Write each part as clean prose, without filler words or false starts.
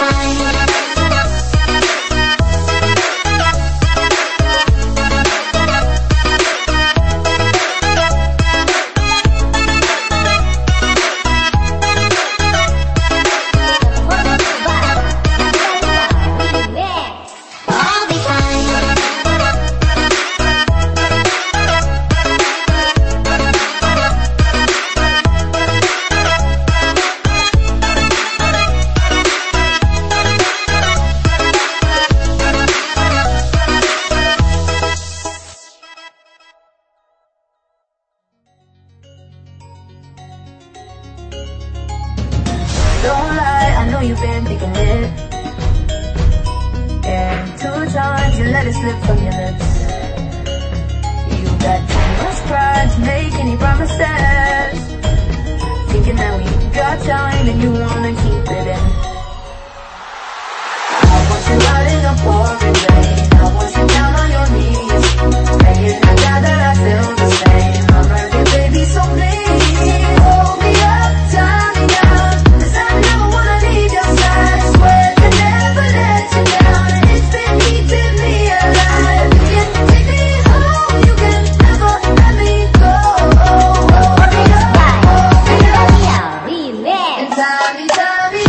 Don't lie, I know you've been thinking it. And 2 times you let it slip from your lips. You got too much pride to make any promises, thinking that we got time and you wanna keep it in. I want you out in the pouring rain, I want you down on your knees, praying to God that I feel the same. I'm right here, baby, so please hold me up, tie me down, 'cause I never wanna leave your side. Swear to never let you down, it's been keeping me alive. You can take me home, you can never let me go. Hurry up, and tie me, tie me.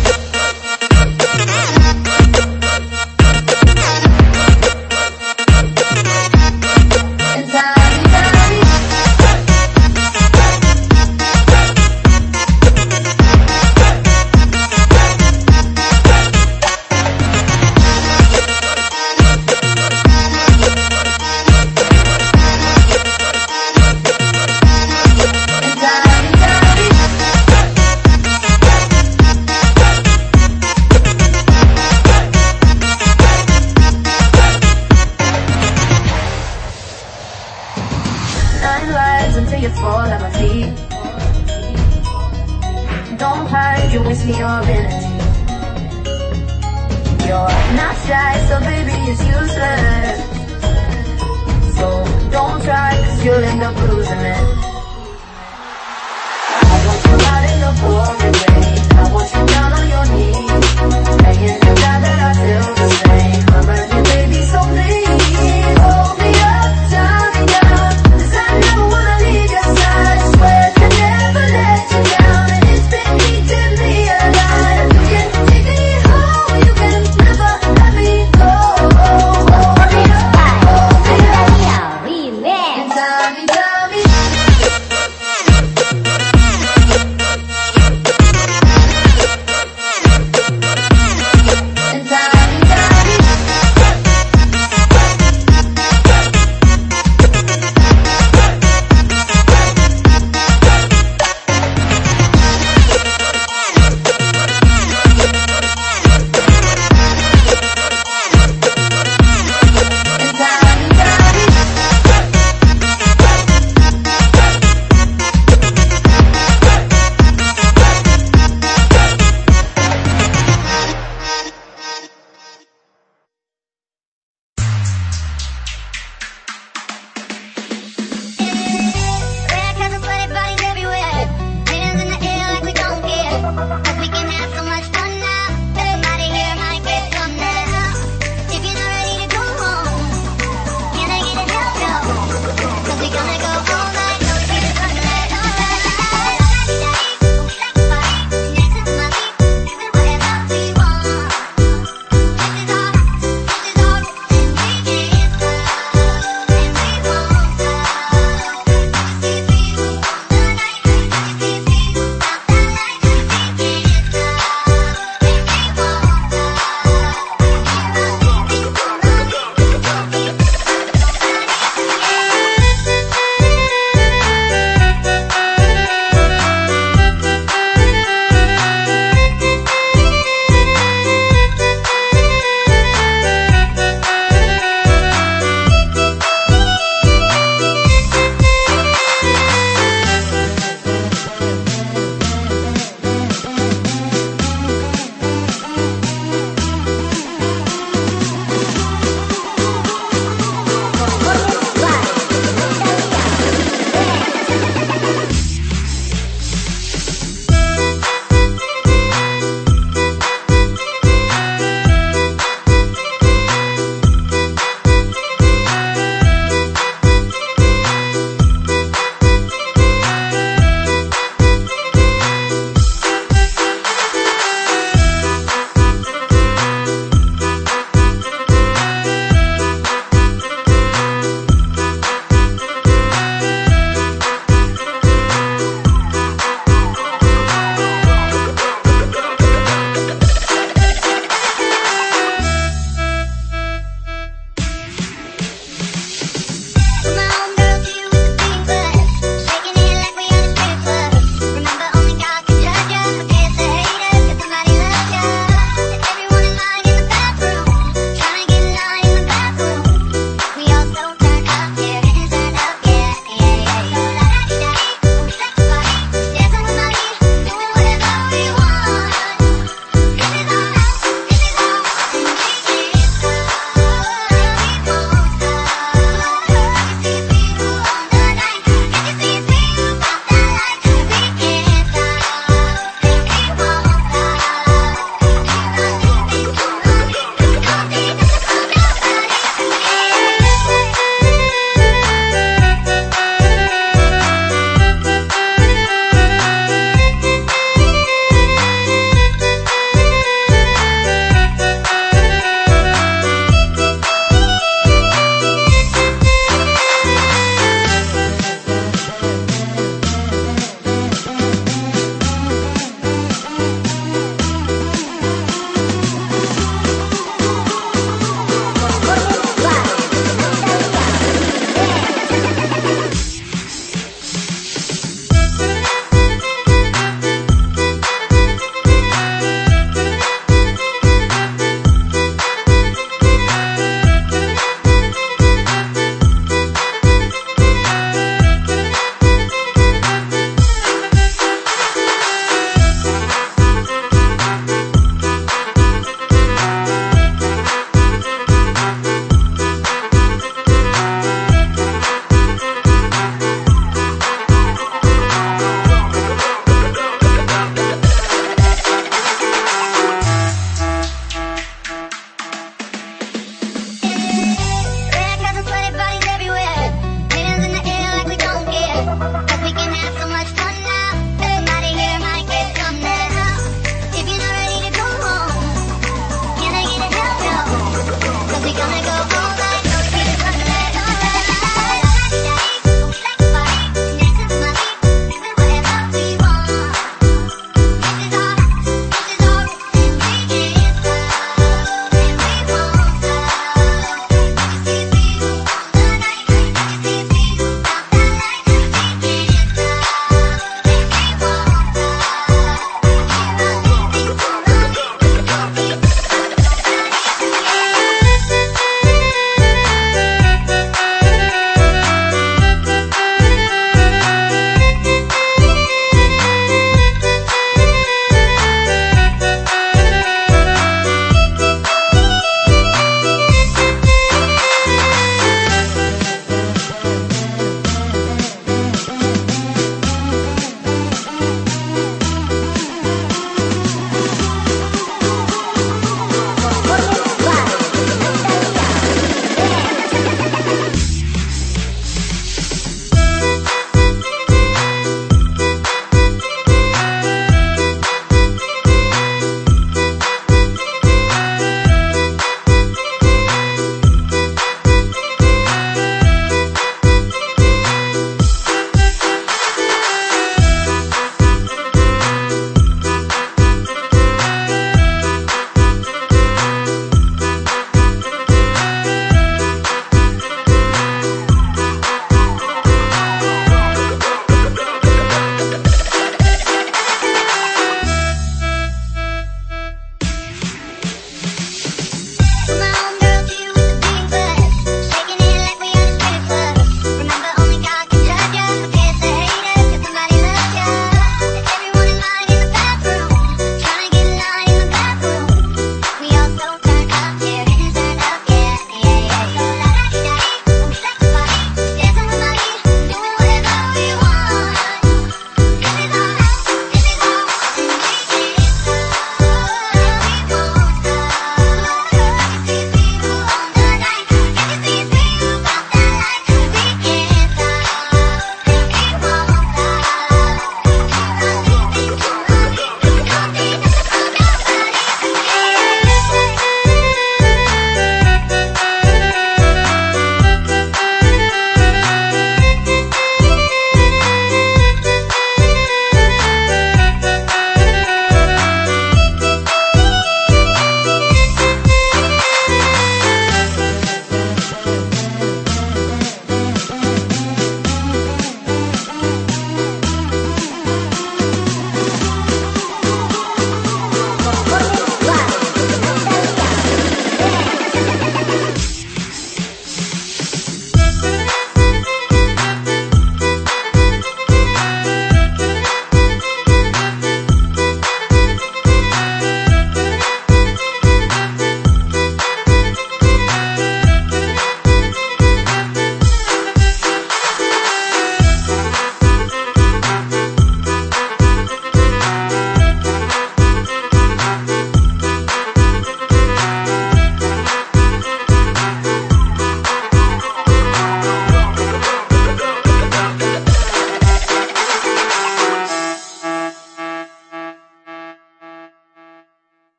Nine lives until you fall at my feet. Don't hide, you waste me your energy. You're not shy, so baby it's useless. So don't try, 'cause you'll end up losing it. I want you out in the pouring